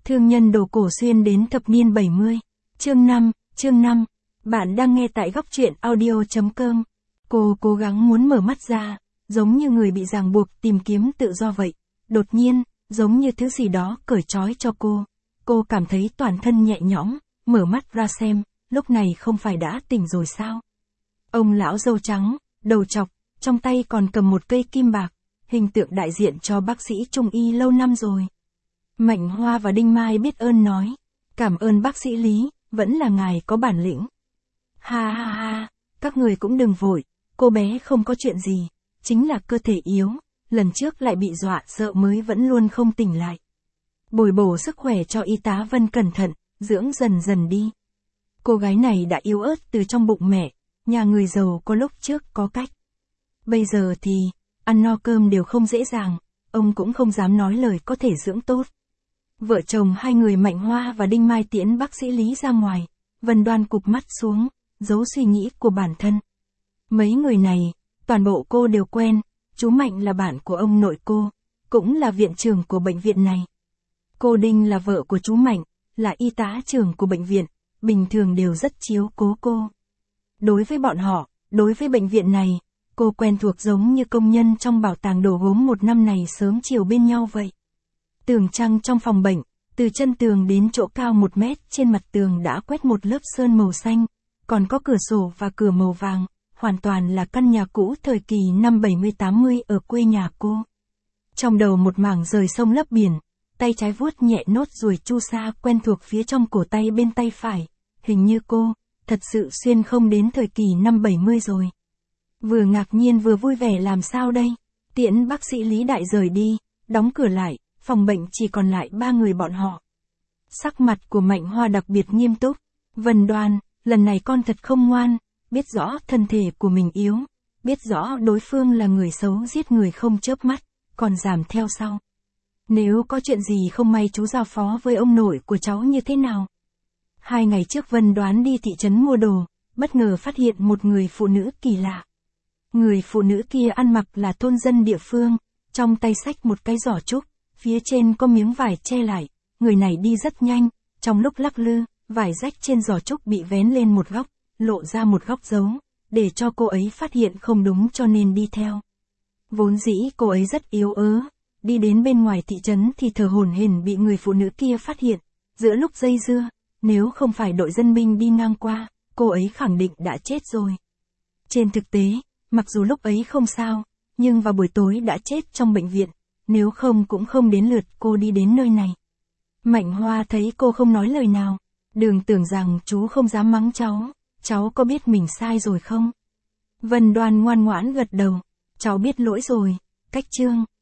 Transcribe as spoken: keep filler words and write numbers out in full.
Thương nhân đồ cổ xuyên đến thập niên bảy mươi. Chương năm, chương năm. Bạn đang nghe tại góc truyện audio chấm com. Cô cố gắng muốn mở mắt ra, giống như người bị ràng buộc tìm kiếm tự do vậy. Đột nhiên, giống như thứ gì đó cởi trói cho cô. Cô cảm thấy toàn thân nhẹ nhõm, mở mắt ra xem, lúc này không phải đã tỉnh rồi sao? Ông lão râu trắng, đầu trọc, trong tay còn cầm một cây kim bạc, hình tượng đại diện cho bác sĩ trung y lâu năm rồi. Mạnh Hoa và Đinh Mai biết ơn nói, cảm ơn bác sĩ Lý, vẫn là ngài có bản lĩnh. Ha ha ha, các người cũng đừng vội, cô bé không có chuyện gì, chính là cơ thể yếu, lần trước lại bị dọa sợ mới vẫn luôn không tỉnh lại. Bồi bổ sức khỏe cho y tá Vân cẩn thận, dưỡng dần dần đi. Cô gái này đã yếu ớt từ trong bụng mẹ, nhà người giàu có lúc trước có cách. Bây giờ thì, ăn no cơm đều không dễ dàng, ông cũng không dám nói lời có thể dưỡng tốt. Vợ chồng hai người Mạnh Hoa và Đinh Mai tiễn bác sĩ Lý ra ngoài, Vân Đoan cụp mắt xuống, giấu suy nghĩ của bản thân. Mấy người này, toàn bộ cô đều quen, chú Mạnh là bạn của ông nội cô, cũng là viện trưởng của bệnh viện này. Cô Đinh là vợ của chú Mạnh, là y tá trưởng của bệnh viện, bình thường đều rất chiếu cố cô. Đối với bọn họ, đối với bệnh viện này, cô quen thuộc giống như công nhân trong bảo tàng đồ gốm một năm này sớm chiều bên nhau vậy. Tường trăng trong phòng bệnh, từ chân tường đến chỗ cao một mét trên mặt tường đã quét một lớp sơn màu xanh, còn có cửa sổ và cửa màu vàng, hoàn toàn là căn nhà cũ thời kỳ năm bảy mươi tám mươi ở quê nhà cô. Trong đầu một mảng rời sông lấp biển, tay trái vuốt nhẹ nốt ruồi chu sa quen thuộc phía trong cổ tay bên tay phải, hình như cô, thật sự xuyên không đến thời kỳ năm bảy mươi rồi. Vừa ngạc nhiên vừa vui vẻ làm sao đây, tiễn bác sĩ Lý Đại rời đi, đóng cửa lại, phòng bệnh chỉ còn lại ba người bọn họ. Sắc mặt của Mạnh Hoa đặc biệt nghiêm túc, Vân Đoan, lần này con thật không ngoan, biết rõ thân thể của mình yếu, biết rõ đối phương là người xấu giết người không chớp mắt, còn dám theo sau. Nếu có chuyện gì không may chú giao phó với ông nội của cháu như thế nào? Hai ngày trước Vân Đoán đi thị trấn mua đồ, bất ngờ phát hiện một người phụ nữ kỳ lạ. Người phụ nữ kia ăn mặc là thôn dân địa phương, trong tay xách một cái giỏ trúc, phía trên có miếng vải che lại, người này đi rất nhanh, trong lúc lắc lư, vải rách trên giỏ trúc bị vén lên một góc, lộ ra một góc dấu, để cho cô ấy phát hiện không đúng cho nên đi theo. Vốn dĩ cô ấy rất yếu ớ, đi đến bên ngoài thị trấn thì thở hổn hển bị người phụ nữ kia phát hiện, giữa lúc dây dưa, nếu không phải đội dân binh đi ngang qua, cô ấy khẳng định đã chết rồi. Trên thực tế, mặc dù lúc ấy không sao, nhưng vào buổi tối đã chết trong bệnh viện, nếu không cũng không đến lượt cô đi đến nơi này. Mạnh Hoa thấy cô không nói lời nào, đừng tưởng rằng chú không dám mắng cháu, cháu có biết mình sai rồi không? Vân Đoan ngoan ngoãn gật đầu, cháu biết lỗi rồi, cách trương.